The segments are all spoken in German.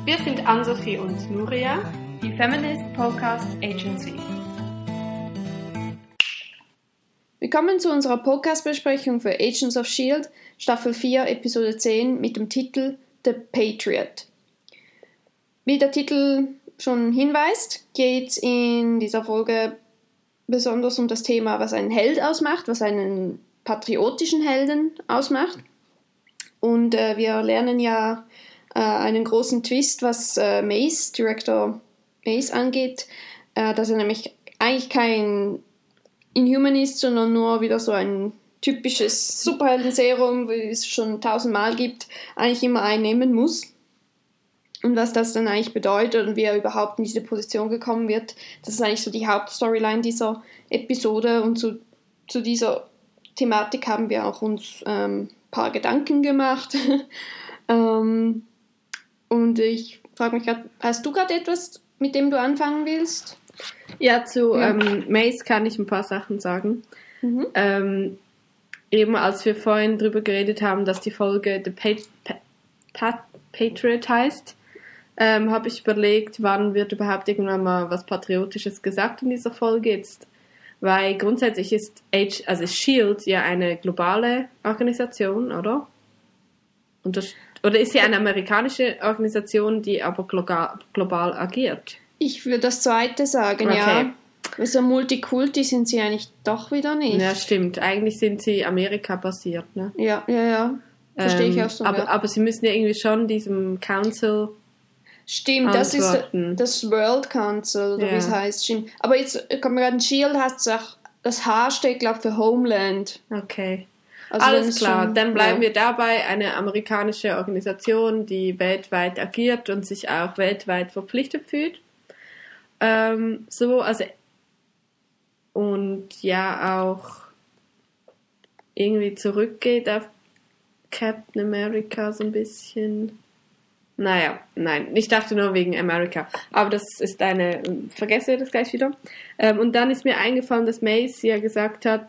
Wir sind Ann-Sophie und Nuria, die Feminist Podcast Agency. Willkommen zu unserer Podcast-Besprechung für Agents of S.H.I.E.L.D., Staffel 4, Episode 10 mit dem Titel The Patriot. Wie der Titel schon hinweist, geht es in dieser Folge besonders um das Thema, was einen Held ausmacht, was einen patriotischen Helden ausmacht. Und wir lernen ja einen großen Twist, was Mace, Director Mace angeht, dass er nämlich eigentlich kein Inhuman ist, sondern nur wieder so ein typisches Superhelden-Serum, wie es schon 1000-mal gibt, eigentlich immer einnehmen muss. Und was das dann eigentlich bedeutet und wie er überhaupt in diese Position gekommen wird, das ist eigentlich so die Hauptstoryline dieser Episode. Und zu dieser Thematik haben wir auch uns ein paar Gedanken gemacht. Und ich frage mich gerade, hast du gerade etwas, mit dem du anfangen willst? Ja, zu Mace kann ich ein paar Sachen sagen. Eben als wir vorhin drüber geredet haben, dass die Folge The Patriot heißt, habe ich überlegt, wann wird überhaupt irgendwann mal was Patriotisches gesagt in dieser Folge jetzt. Weil grundsätzlich ist S.H.I.E.L.D. ja eine globale Organisation, oder? Oder ist sie eine amerikanische Organisation, die aber global agiert? Ich würde das Zweite sagen, okay. Ja. Also Multikulti sind sie eigentlich doch wieder nicht. Ja, stimmt. Eigentlich sind sie Amerika-basiert, ne? Ja. Verstehe ich auch so. Aber sie müssen ja irgendwie schon diesem Council Stimmt, antworten. Das ist das World Council, oder wie es heißt. Stimmt. Aber jetzt kommt mir gerade, S.H.I.E.L.D. heißt auch, das H steht, glaube ich, für Homeland. Okay. Also alles klar, dann bleiben wir dabei. Eine amerikanische Organisation, die weltweit agiert und sich auch weltweit verpflichtet fühlt. Und ja auch irgendwie zurückgeht auf Captain America so ein bisschen. Naja, nein, ich dachte nur wegen America. Aber das ist vergesse wir das gleich wieder. Und dann ist mir eingefallen, dass Mace ja gesagt hat,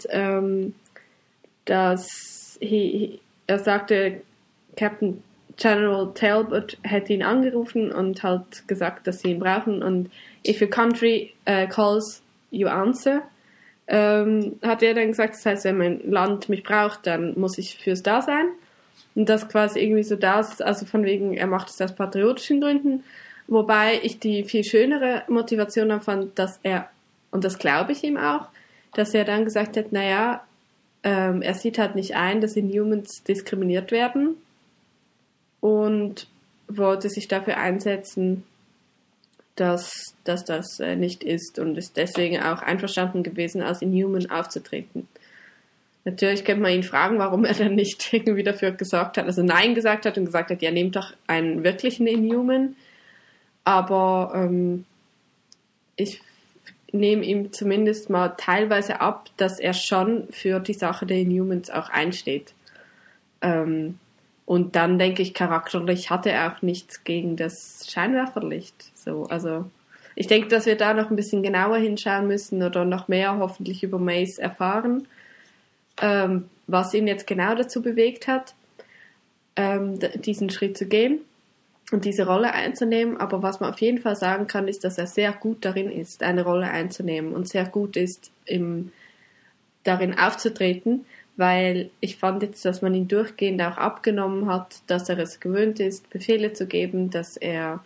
dass er sagte, Captain General Talbot hätte ihn angerufen und halt gesagt, dass sie ihn brauchen. Und if your country calls, you answer. Hat er dann gesagt, das heißt, wenn mein Land mich braucht, dann muss ich fürs da sein. Und das quasi irgendwie so das, also von wegen, er macht es aus patriotischen Gründen. Wobei ich die viel schönere Motivation fand, dass er, und das glaube ich ihm auch, dass er dann gesagt hat, naja, er sieht halt nicht ein, dass Inhumans diskriminiert werden und wollte sich dafür einsetzen, dass das nicht ist und ist deswegen auch einverstanden gewesen, als Inhuman aufzutreten. Natürlich könnte man ihn fragen, warum er dann nicht irgendwie dafür gesagt hat, also Nein gesagt hat und gesagt hat, ja, nehmt doch einen wirklichen Inhuman. Aber ich nehme ihm zumindest mal teilweise ab, dass er schon für die Sache der Inhumans auch einsteht. Und dann denke ich, charakterlich hat er auch nichts gegen das Scheinwerferlicht. So, also ich denke, dass wir da noch ein bisschen genauer hinschauen müssen oder noch mehr hoffentlich über Mace erfahren, was ihn jetzt genau dazu bewegt hat, diesen Schritt zu gehen und diese Rolle einzunehmen. Aber was man auf jeden Fall sagen kann, ist, dass er sehr gut darin ist, eine Rolle einzunehmen und sehr gut ist, darin aufzutreten, weil ich fand jetzt, dass man ihn durchgehend auch abgenommen hat, dass er es gewöhnt ist, Befehle zu geben, dass er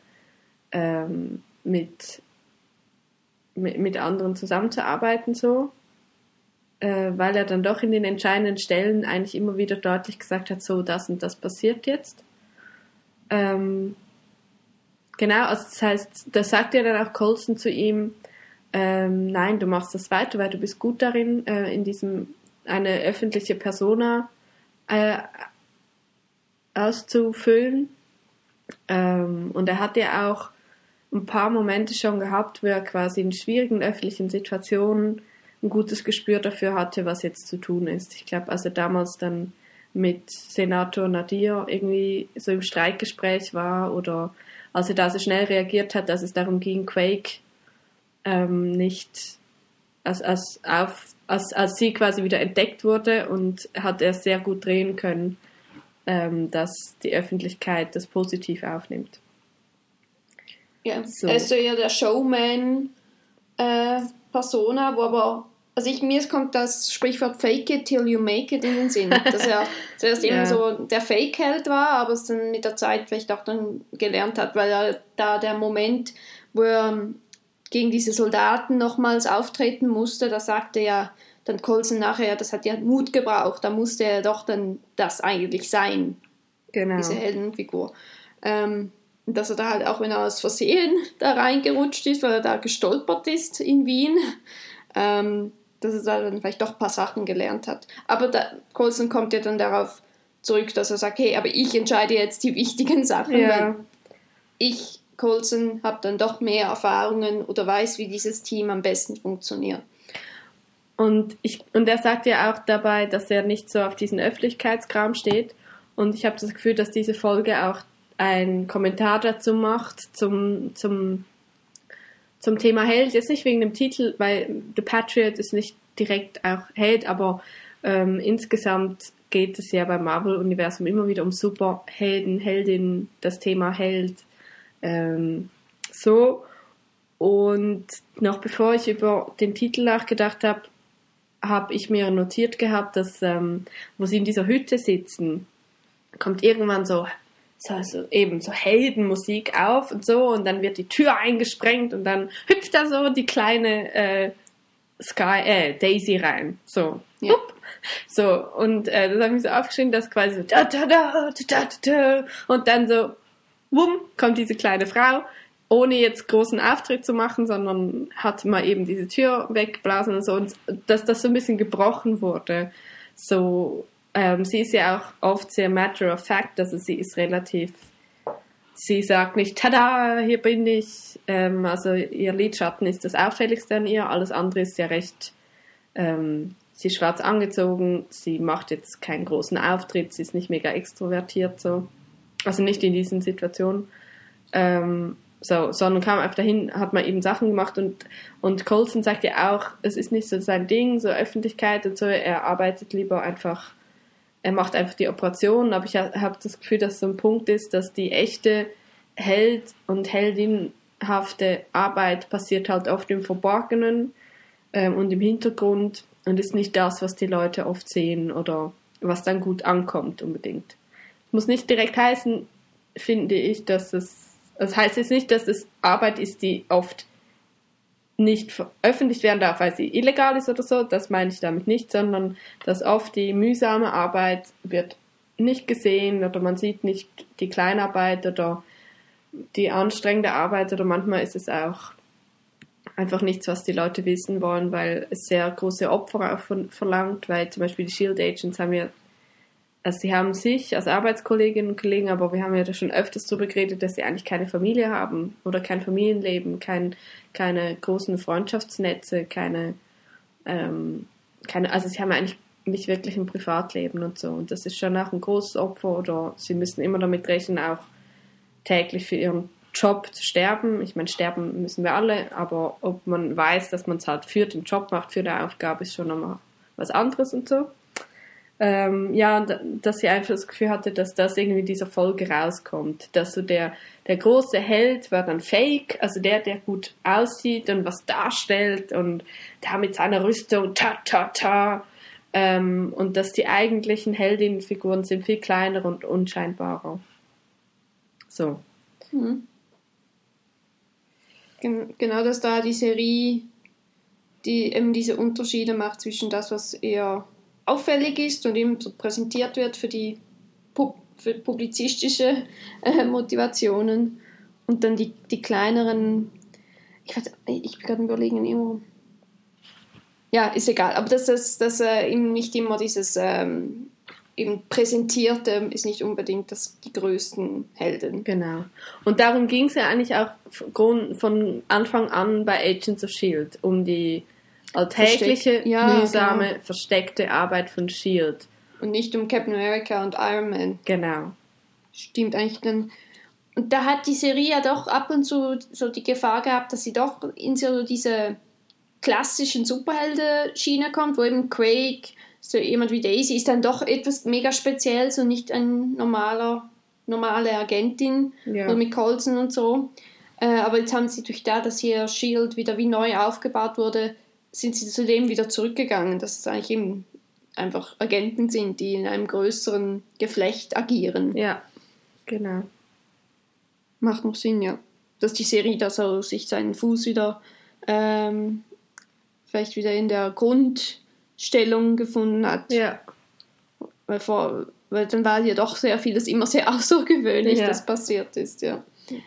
mit anderen zusammenzuarbeiten so, weil er dann doch in den entscheidenden Stellen eigentlich immer wieder deutlich gesagt hat, so, das und das passiert jetzt. Genau, also das heißt, da sagt ja dann auch Coulson zu ihm, nein, du machst das weiter, weil du bist gut darin, eine öffentliche Persona auszufüllen. Und er hat ja auch ein paar Momente schon gehabt, wo er quasi in schwierigen öffentlichen Situationen ein gutes Gespür dafür hatte, was jetzt zu tun ist. Ich glaube, als er damals dann mit Senator Nadir irgendwie so im Streikgespräch war oder als er da so schnell reagiert hat, dass es darum ging, Quake nicht als sie quasi wieder entdeckt wurde, und hat er sehr gut drehen können, dass die Öffentlichkeit das positiv aufnimmt. Ja. So. Er ist so eher der Showman-Persona, wo aber, also mir kommt das Sprichwort Fake it till you make it in den Sinn, dass er zuerst eben so der Fake-Held war, aber es dann mit der Zeit vielleicht auch dann gelernt hat, weil er da der Moment, wo er gegen diese Soldaten nochmals auftreten musste, da sagte ja dann Coulson nachher, das hat ja Mut gebraucht, da musste er doch dann das eigentlich sein, diese Heldenfigur. Dass er da halt, auch wenn er aus Versehen da reingerutscht ist, weil er da gestolpert ist in Wien, dass er da dann vielleicht doch ein paar Sachen gelernt hat. Aber Coulson kommt ja dann darauf zurück, dass er sagt, hey, aber ich entscheide jetzt die wichtigen Sachen, weil ich, Coulson, habe dann doch mehr Erfahrungen oder weiß, wie dieses Team am besten funktioniert. Und er sagt ja auch dabei, dass er nicht so auf diesen Öffentlichkeitskram steht. Und ich habe das Gefühl, dass diese Folge auch einen Kommentar dazu macht, zum Thema Held. Jetzt nicht wegen dem Titel, weil The Patriot ist nicht direkt auch Held, aber insgesamt geht es ja beim Marvel-Universum immer wieder um Superhelden, Heldinnen, das Thema Held. So. Und noch bevor ich über den Titel nachgedacht habe, habe ich mir notiert gehabt, dass, wo sie in dieser Hütte sitzen, kommt irgendwann so Heldenmusik auf und so, und dann wird die Tür eingesprengt und dann hüpft da so die kleine Daisy rein. So. Ja. So, und das habe ich mir so aufgeschrieben, dass quasi so da, da, da, da, da, da, und dann so wumm, kommt diese kleine Frau, ohne jetzt großen Auftritt zu machen, sondern hat mal eben diese Tür weggeblasen und so, und dass das so ein bisschen gebrochen wurde. So, sie ist ja auch oft sehr matter of fact, also sie sagt nicht, tada, hier bin ich, also ihr Lidschatten ist das auffälligste an ihr, alles andere ist ja recht, sie ist schwarz angezogen, sie macht jetzt keinen großen Auftritt, sie ist nicht mega extrovertiert, so, also nicht in diesen Situationen, sondern kam einfach dahin, hat man eben Sachen gemacht, und Coulson sagt ja auch, es ist nicht so sein Ding, so Öffentlichkeit und so, er arbeitet lieber einfach, er macht einfach die Operationen, aber ich habe das Gefühl, dass so ein Punkt ist, dass die echte Held- und Heldinnenhafte Arbeit passiert halt oft im Verborgenen und im Hintergrund und ist nicht das, was die Leute oft sehen oder was dann gut ankommt unbedingt. Muss nicht direkt heißen, finde ich, dass das heißt jetzt nicht, dass es Arbeit ist, die oft nicht veröffentlicht werden darf, weil sie illegal ist oder so, das meine ich damit nicht, sondern dass oft die mühsame Arbeit wird nicht gesehen oder man sieht nicht die Kleinarbeit oder die anstrengende Arbeit, oder manchmal ist es auch einfach nichts, was die Leute wissen wollen, weil es sehr große Opfer auch verlangt, weil zum Beispiel die Shield Agents sie haben sich als Arbeitskolleginnen und Kollegen, aber wir haben ja da schon öfters darüber geredet, dass sie eigentlich keine Familie haben oder kein Familienleben, keine großen Freundschaftsnetze, also sie haben eigentlich nicht wirklich ein Privatleben und so. Und das ist schon auch ein großes Opfer, oder sie müssen immer damit rechnen, auch täglich für ihren Job zu sterben. Ich meine, sterben müssen wir alle, aber ob man weiß, dass man es halt für den Job macht, für die Aufgabe, ist schon nochmal was anderes und so. Dass sie einfach das Gefühl hatte, dass das irgendwie in dieser Folge rauskommt. Dass so der große Held war dann fake, also der gut aussieht und was darstellt und der mit seiner Rüstung und dass die eigentlichen Heldinnenfiguren sind viel kleiner und unscheinbarer. So. Mhm. Genau, dass da die Serie die eben diese Unterschiede macht zwischen das, was eher auffällig ist und eben so präsentiert wird für für publizistische Motivationen, und dann die kleineren, ich bin gerade überlegen, immer, ja, ist egal, aber dass eben nicht immer dieses eben Präsentierte ist nicht unbedingt die größten Helden. Genau. Und darum ging es ja eigentlich auch von Anfang an bei Agents of S.H.I.E.L.D., um die alltägliche, mühsame, versteckte Arbeit von S.H.I.E.L.D. Und nicht um Captain America und Iron Man. Genau. Stimmt eigentlich dann. Und da hat die Serie ja doch ab und zu so die Gefahr gehabt, dass sie doch in so diese klassischen Superhelden-Schiene kommt, wo eben Craig, so jemand wie Daisy, ist dann doch etwas mega Spezielles und nicht eine normale Agentin, oder mit Coulson und so. Aber jetzt haben sie durch dass hier S.H.I.E.L.D. wieder wie neu aufgebaut wurde, sind sie zu dem wieder zurückgegangen, dass es eigentlich eben einfach Agenten sind, die in einem größeren Geflecht agieren. Ja, genau. Macht noch Sinn, ja. Dass die Serie da so sich seinen Fuß wieder vielleicht wieder in der Grundstellung gefunden hat. Ja. Weil dann war ja doch sehr vieles immer sehr außergewöhnlich, Ja. das passiert ist, ja.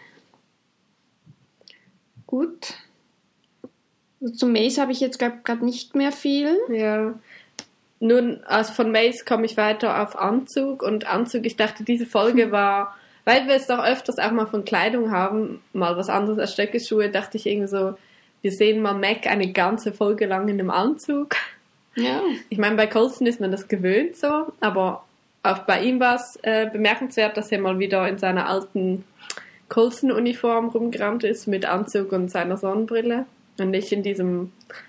Gut. Also zum Mace habe ich jetzt gerade nicht mehr viel. Ja. Nun, also von Mace komme ich weiter auf Anzug. Und Anzug, ich dachte, diese Folge war, weil wir es doch öfters auch mal von Kleidung haben, mal was anderes als Stöckelschuhe, dachte ich irgendwie so, wir sehen mal Mac eine ganze Folge lang in einem Anzug. Ja. Ich meine, bei Coulson ist man das gewöhnt so, aber auch bei ihm war es bemerkenswert, dass er mal wieder in seiner alten Coulson-Uniform rumgerannt ist mit Anzug und seiner Sonnenbrille und nicht in dieser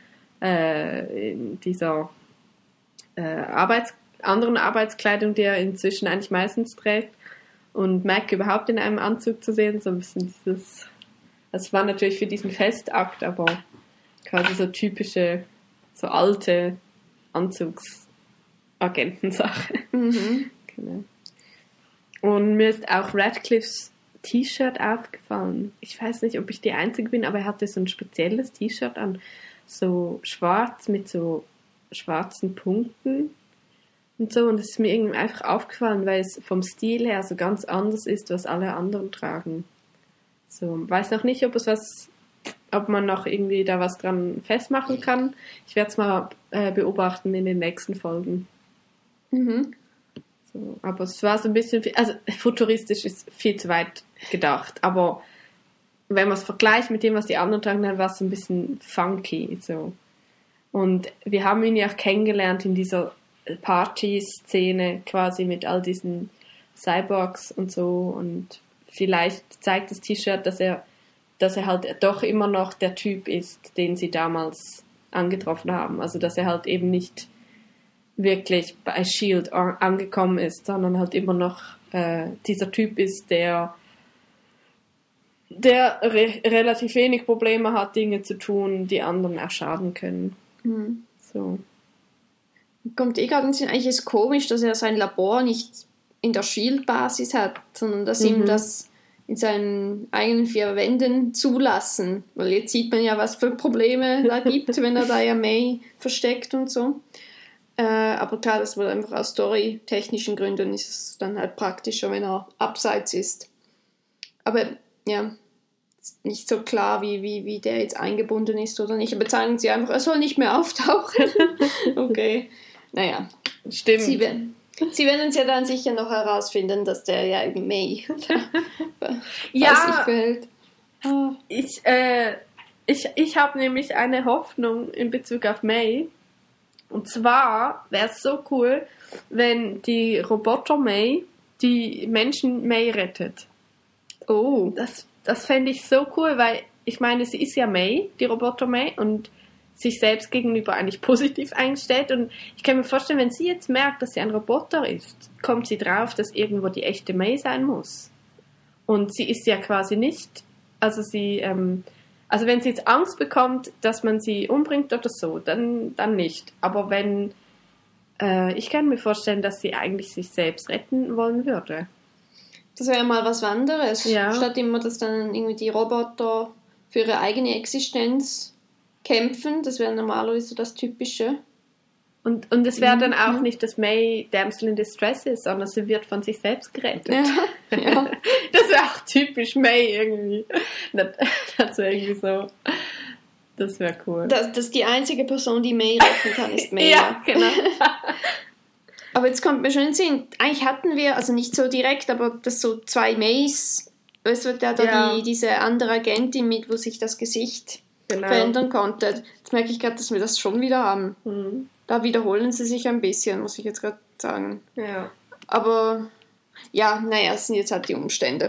anderen Arbeitskleidung, die er inzwischen eigentlich meistens trägt, und Mac überhaupt in einem Anzug zu sehen, so ein bisschen dieses, das war natürlich für diesen Festakt, aber quasi so typische, so alte Anzugsagentensache. Mhm. Genau. Und mir ist auch Radcliffes T-Shirt aufgefallen. Ich weiß nicht, ob ich die Einzige bin, aber er hatte so ein spezielles T-Shirt an, so schwarz mit so schwarzen Punkten und so. Und es ist mir irgendwie einfach aufgefallen, weil es vom Stil her so ganz anders ist, was alle anderen tragen. So, weiß noch nicht, ob man noch irgendwie da was dran festmachen kann. Ich werde es mal beobachten in den nächsten Folgen. Mhm. So, aber es war so ein bisschen, also futuristisch ist viel zu weit gedacht, aber wenn man es vergleicht mit dem, was die anderen tragen, dann war es so ein bisschen funky. So. Und wir haben ihn ja auch kennengelernt in dieser Party-Szene quasi mit all diesen Cyborgs und so, und vielleicht zeigt das T-Shirt, dass er halt doch immer noch der Typ ist, den sie damals angetroffen haben. Also dass er halt eben nicht wirklich bei S.H.I.E.L.D. angekommen ist, sondern halt immer noch dieser Typ ist, der relativ wenig Probleme hat, Dinge zu tun, die anderen auch schaden können. Mhm. So. Kommt gerade in den Sinn, eigentlich ist es komisch, dass er sein Labor nicht in der S.H.I.E.L.D.-Basis hat, sondern dass ihm das in seinen eigenen 4 Wänden zulassen. Weil jetzt sieht man ja, was für Probleme da gibt, wenn er da ja May versteckt und so. Aber klar, das wird einfach aus storytechnischen Gründen ist es dann halt praktischer, wenn er abseits ist. Aber ja, nicht so klar, wie der jetzt eingebunden ist oder nicht. Aber sagen sie einfach, er soll nicht mehr auftauchen. Okay, naja. Stimmt. Sie werden es ja dann sicher noch herausfinden, dass der ja eben May Ja, sich verhält. Oh. ich habe nämlich eine Hoffnung in Bezug auf May. Und zwar wäre es so cool, wenn die Roboter May die Menschen May rettet. Oh. Das fände ich so cool, weil ich meine, sie ist ja May, die Roboter May, und sich selbst gegenüber eigentlich positiv eingestellt. Und ich kann mir vorstellen, wenn sie jetzt merkt, dass sie ein Roboter ist, kommt sie drauf, dass irgendwo die echte May sein muss. Und sie ist ja quasi nicht, also wenn sie jetzt Angst bekommt, dass man sie umbringt oder so, dann nicht. Aber ich kann mir vorstellen, dass sie eigentlich sich selbst retten wollen würde. Das wäre mal was anderes. Ja. Statt immer, dass dann irgendwie die Roboter für ihre eigene Existenz kämpfen. Das wäre normalerweise das Typische. Und es wäre dann auch nicht, dass May Damsel in Distress ist, sondern sie wird von sich selbst gerettet. Ja. Das wäre auch typisch May irgendwie. Das wäre irgendwie so. Das wäre cool. Das die einzige Person, die May retten kann, ist May. Ja, genau. Aber jetzt kommt mir schon in den Sinn, eigentlich hatten wir, also nicht so direkt, aber das so 2 Mays. Es wird ja da diese andere Agentin mit, wo sich das Gesicht verändern konnte. Jetzt merke ich gerade, dass wir das schon wieder haben. Mhm. Da wiederholen sie sich ein bisschen, muss ich jetzt gerade sagen. Ja. Aber ja, naja, es sind jetzt halt die Umstände.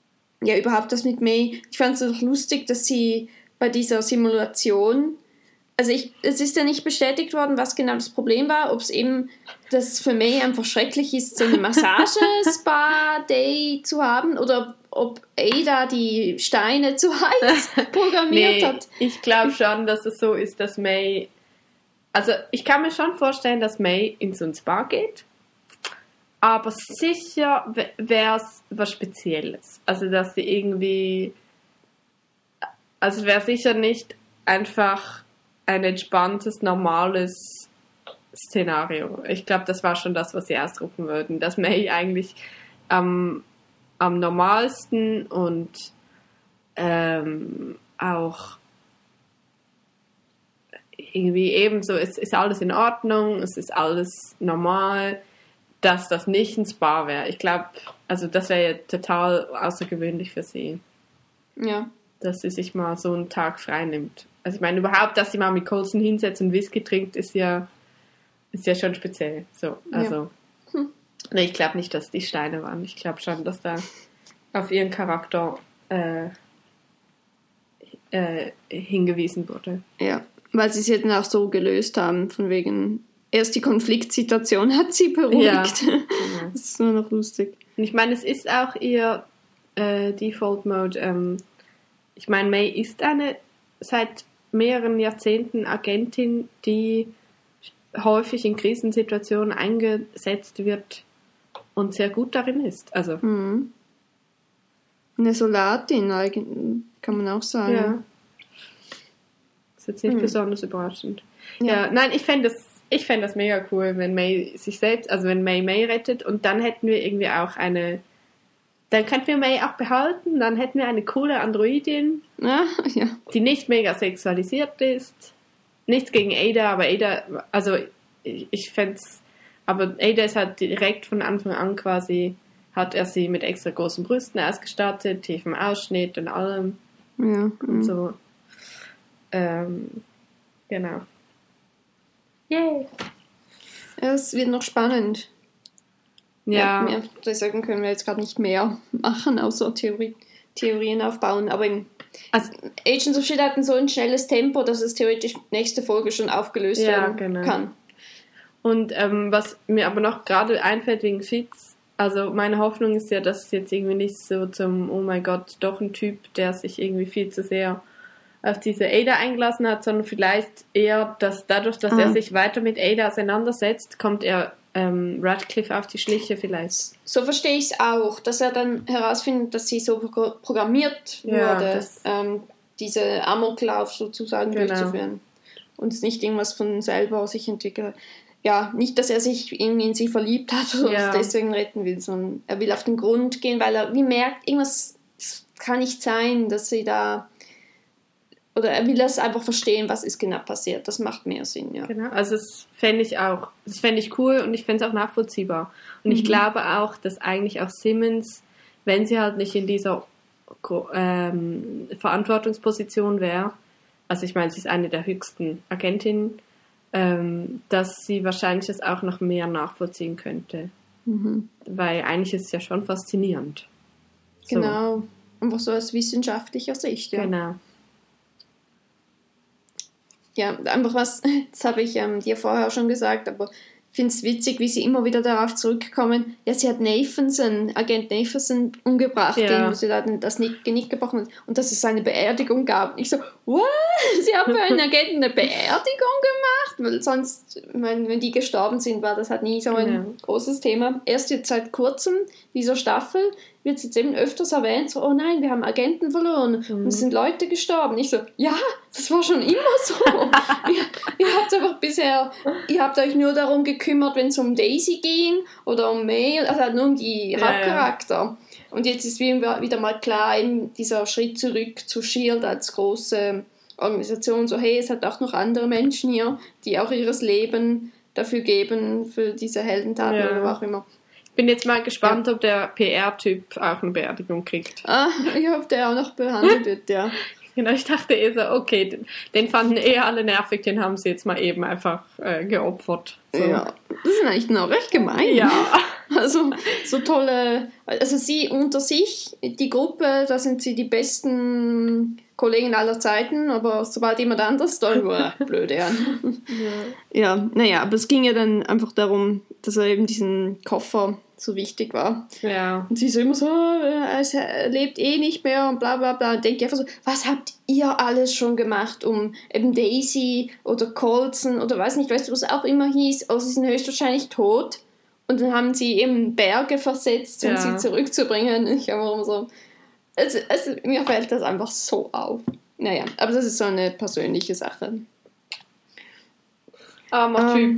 Überhaupt das mit May. Ich fand es doch lustig, dass sie bei dieser Simulation es ist ja nicht bestätigt worden, was genau das Problem war, ob es eben das für May einfach schrecklich ist, so eine Massage-Spa-Day zu haben oder ob Ada die Steine zu heiß programmiert hat. Ich glaube schon, dass es so ist, dass May... Also ich kann mir schon vorstellen, dass May in so ein Spa geht, aber sicher wäre es was Spezielles. Also dass sie irgendwie... Also es wäre sicher nicht einfach ein entspanntes, normales Szenario. Ich glaube, das war schon das, was sie ausdrucken würden. Dass May eigentlich am normalsten und auch irgendwie ebenso, es ist alles in Ordnung, es ist alles normal, dass das nicht ein Spa wäre. Ich glaube, also das wäre ja total außergewöhnlich für sie. Ja. Dass sie sich mal so einen Tag frei nimmt. Also ich meine, überhaupt, dass sie mal mit Coulson hinsetzt und Whisky trinkt, ist ja schon speziell. So, also. Ja. Nee, ich glaube nicht, dass die Steine waren. Ich glaube schon, dass da auf ihren Charakter hingewiesen wurde. Ja, weil sie es ja dann auch so gelöst haben, von wegen, erst die Konfliktsituation hat sie beruhigt. Ja, genau. Das ist nur noch lustig. Und ich meine, es ist auch ihr Default-Mode. Ich meine, May ist eine seit mehreren Jahrzehnten Agentin, die häufig in Krisensituationen eingesetzt wird und sehr gut darin ist. Also. Eine Soldatin, kann man auch sagen. Ja. Das ist jetzt nicht besonders überraschend. Ja, nein, ich fände das mega cool, wenn May sich selbst, also wenn May rettet und dann hätten wir irgendwie auch dann könnten wir May auch behalten, dann hätten wir eine coole Androidin, die nicht mega sexualisiert ist. Nichts gegen Ada, aber Ada, also ich fände es, aber Ada ist halt direkt von Anfang an quasi, hat er sie mit extra großen Brüsten ausgestattet, tiefem Ausschnitt und allem. Ja. Und so. Genau. Yay! Es wird noch spannend. Ja. Mehr deswegen können wir jetzt gerade nicht mehr machen, außer Theorien aufbauen. Aber Agents of S.H.I.E.L.D. hatten so ein schnelles Tempo, dass es theoretisch nächste Folge schon aufgelöst werden kann. Und was mir aber noch gerade einfällt wegen Fitz, also meine Hoffnung ist ja, dass es jetzt irgendwie nicht so zum, oh mein Gott, doch ein Typ, der sich irgendwie viel zu sehr auf diese Ada eingelassen hat, sondern vielleicht eher, dass dadurch, dass er sich weiter mit Ada auseinandersetzt, kommt er Radcliffe auf die Schliche vielleicht. So verstehe ich es auch, dass er dann herausfindet, dass sie so programmiert wurde, diese Amoklauf sozusagen durchzuführen. Und es nicht irgendwas von selber sich entwickelt. Ja, nicht, dass er sich irgendwie in sie verliebt hat oder deswegen retten will, sondern er will auf den Grund gehen, weil er wie merkt, irgendwas kann nicht sein, dass sie da... Oder er will das einfach verstehen, was ist genau passiert. Das macht mehr Sinn, ja. Genau, also das fände ich auch. Das fände ich cool und ich fände es auch nachvollziehbar. Und ich glaube auch, dass eigentlich auch Simmons, wenn sie halt nicht in dieser Verantwortungsposition wäre, also ich meine, sie ist eine der höchsten Agentinnen, dass sie wahrscheinlich das auch noch mehr nachvollziehen könnte. Weil eigentlich ist es ja schon faszinierend. So. Genau, einfach so aus wissenschaftlicher Sicht, ja. Genau. Ja, einfach was, das habe ich dir vorher schon gesagt, aber ich finde es witzig, wie sie immer wieder darauf zurückkommen, ja, sie hat Agent Nathanson umgebracht, den sie da das Genick gebrochen hat, und dass es eine Beerdigung gab. Und ich so, what? Sie haben für einen Agenten eine Beerdigung gemacht? Weil sonst, ich meine, wenn die gestorben sind, war das halt nie so ein großes Thema. Erst jetzt seit kurzem, dieser Staffel, wird es jetzt eben öfters erwähnt, so, oh nein, wir haben Agenten verloren und es sind Leute gestorben. Ich so, ja, das war schon immer so. ihr habt einfach ihr habt euch nur darum gekümmert, wenn es um Daisy ging oder um May, also halt nur um die Hauptcharakter. Und jetzt ist wieder mal klar, eben dieser Schritt zurück zu S.H.I.E.L.D. als große Organisation, so hey, es hat auch noch andere Menschen hier, die auch ihres Leben dafür geben, für diese Heldentaten oder was auch immer. Ich bin jetzt mal gespannt, ob der PR-Typ auch eine Beerdigung kriegt. Ich hoffe, der auch noch behandelt wird, ja. Genau, ich dachte so, okay, den fanden alle nervig, den haben sie jetzt mal eben einfach geopfert. So. Ja, das ist eigentlich noch recht gemein. Ja. Also so tolle, also sie unter sich, die Gruppe, da sind sie die besten Kollegen aller Zeiten, aber sobald jemand anders, dann blöde an. Ja, naja, aber es ging ja dann einfach darum, dass er eben diesen Koffer so wichtig war. Ja. Und sie so immer so, er lebt eh nicht mehr und bla bla bla. Und denke einfach so, was habt ihr alles schon gemacht, um eben Daisy oder Colson oder weiß nicht, weißt du, was auch immer hieß, also sie sind höchstwahrscheinlich tot. Und dann haben sie eben Berge versetzt, um sie zurückzubringen. Ich habe immer so, mir fällt das einfach so auf. Naja, aber das ist so eine persönliche Sache. Armer Typ,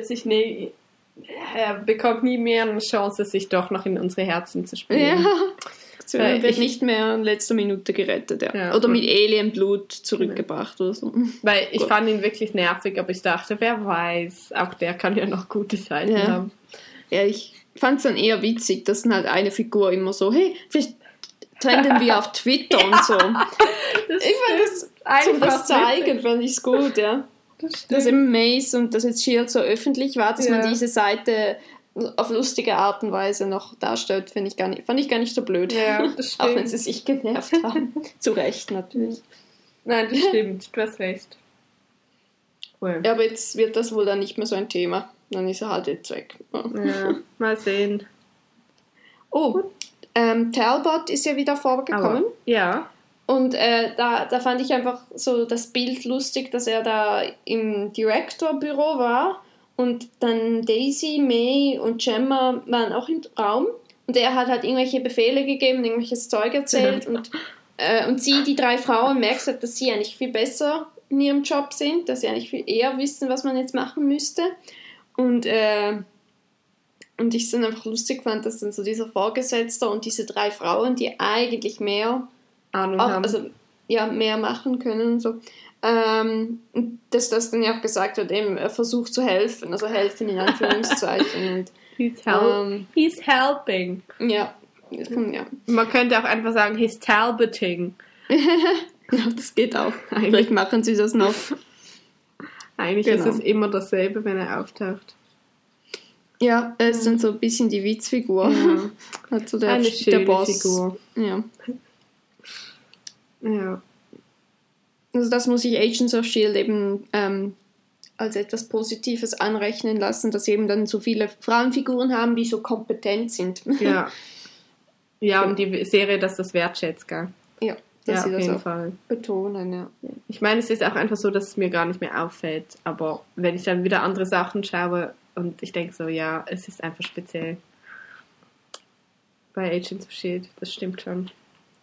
er bekommt nie mehr eine Chance, sich doch noch in unsere Herzen zu spielen. Ja, er wird nicht mehr in letzter Minute gerettet. Ja. Oder mit Alienblut zurückgebracht oder so. Weil ich fand ihn wirklich nervig, aber ich dachte, wer weiß, auch der kann ja noch gute Seiten haben. Ja, ich fand es dann eher witzig, dass dann halt eine Figur immer so, hey, vielleicht trenden wir auf Twitter und so. Ich fand das zeigen, fand ich es gut, ja. Dass eben Mace und dass jetzt Shield so öffentlich war, dass man diese Seite auf lustige Art und Weise noch darstellt, fand ich gar nicht so blöd. Ja, das stimmt. Auch wenn sie sich genervt haben. Zu Recht natürlich. Nein, das stimmt, du hast recht. Cool. Ja, aber jetzt wird das wohl dann nicht mehr so ein Thema. Dann ist er halt jetzt weg. Ja, mal sehen. Oh, Talbot ist ja wieder vorgekommen. Aber, ja. Und da fand ich einfach so das Bild lustig, dass er da im Director-Büro war und dann Daisy, May und Gemma waren auch im Raum und er hat halt irgendwelche Befehle gegeben, irgendwelches Zeug erzählt und sie, die 3 Frauen, merkt halt, dass sie eigentlich viel besser in ihrem Job sind, dass sie eigentlich viel eher wissen, was man jetzt machen müsste. Und ich es dann einfach lustig fand, dass dann so dieser Vorgesetzte und diese 3 Frauen, die eigentlich mehr Ahnung haben. Also, ja, mehr machen können und so. Dass das dann ja auch gesagt wird, eben, er versucht zu helfen, also helfen in Anführungszeichen. Und, he's helping. Ja. Man könnte auch einfach sagen, he's talboting. Ja, das geht auch. Vielleicht machen sie das noch. Eigentlich ist es immer dasselbe, wenn er auftaucht. Ja, er ist dann so ein bisschen die Witzfigur. Ja. Also eine schöne Boss. Figur. Ja. Ja. Also das muss ich Agents of S.H.I.E.L.D. eben als etwas Positives anrechnen lassen, dass sie eben dann so viele Frauenfiguren haben, die so kompetent sind. Ja. Ja, und die Serie, dass das wertschätzt, gell? Ja, dass sie auf das jeden auch Fall betonen, ja. Ich meine, es ist auch einfach so, dass es mir gar nicht mehr auffällt, aber wenn ich dann wieder andere Sachen schaue und ich denke so, ja, es ist einfach speziell bei Agents of S.H.I.E.L.D., das stimmt schon.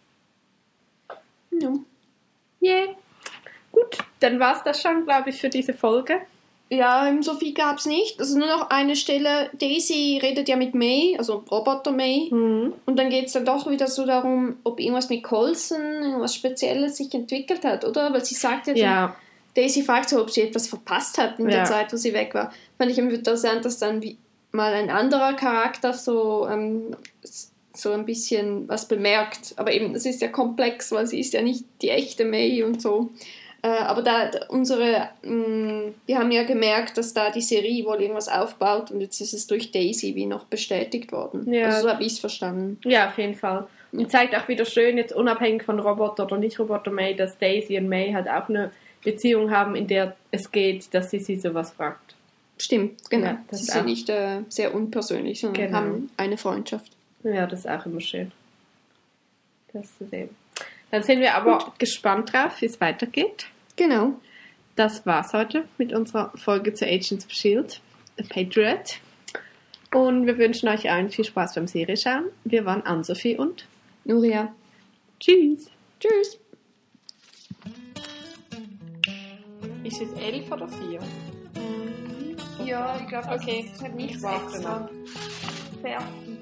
Ja. Yeah. Gut, dann war es das schon, glaube ich, für diese Folge. Ja, so viel gab es nicht. Also nur noch eine Stelle. Daisy redet ja mit May, also Roboter May. Mhm. Und dann geht es dann doch wieder so darum, ob irgendwas mit Coulson, irgendwas Spezielles sich entwickelt hat, oder? Weil sie sagt ja. Daisy fragt so, ob sie etwas verpasst hat in der Zeit, wo sie weg war. Fand ich interessant, dass dann mal ein anderer Charakter so ein bisschen was bemerkt. Aber eben, das ist ja komplex, weil sie ist ja nicht die echte May und so. Aber wir haben ja gemerkt, dass da die Serie wohl irgendwas aufbaut und jetzt ist es durch Daisy wie noch bestätigt worden. Ja. Also so habe ich es verstanden. Ja, auf jeden Fall. Und zeigt auch wieder schön, jetzt unabhängig von Roboter oder nicht Roboter May, dass Daisy und May halt auch eine Beziehung haben, in der es geht, dass sie sowas fragt. Stimmt, genau. Ja, sie sind nicht sehr unpersönlich, sondern haben eine Freundschaft. Ja, das ist auch immer schön, das zu sehen. Dann sind wir aber gespannt drauf, wie es weitergeht. Genau. Das war's heute mit unserer Folge zu Agents of S.H.I.E.L.D., The Patriot. Und wir wünschen euch allen viel Spaß beim Serie schauen. Wir waren Ann-Sophie und Nuria. Tschüss. Tschüss. Ist es 11 oder 4? Ja, ich glaube, okay. Das hat nichts Ich warte extra. noch. Fertig.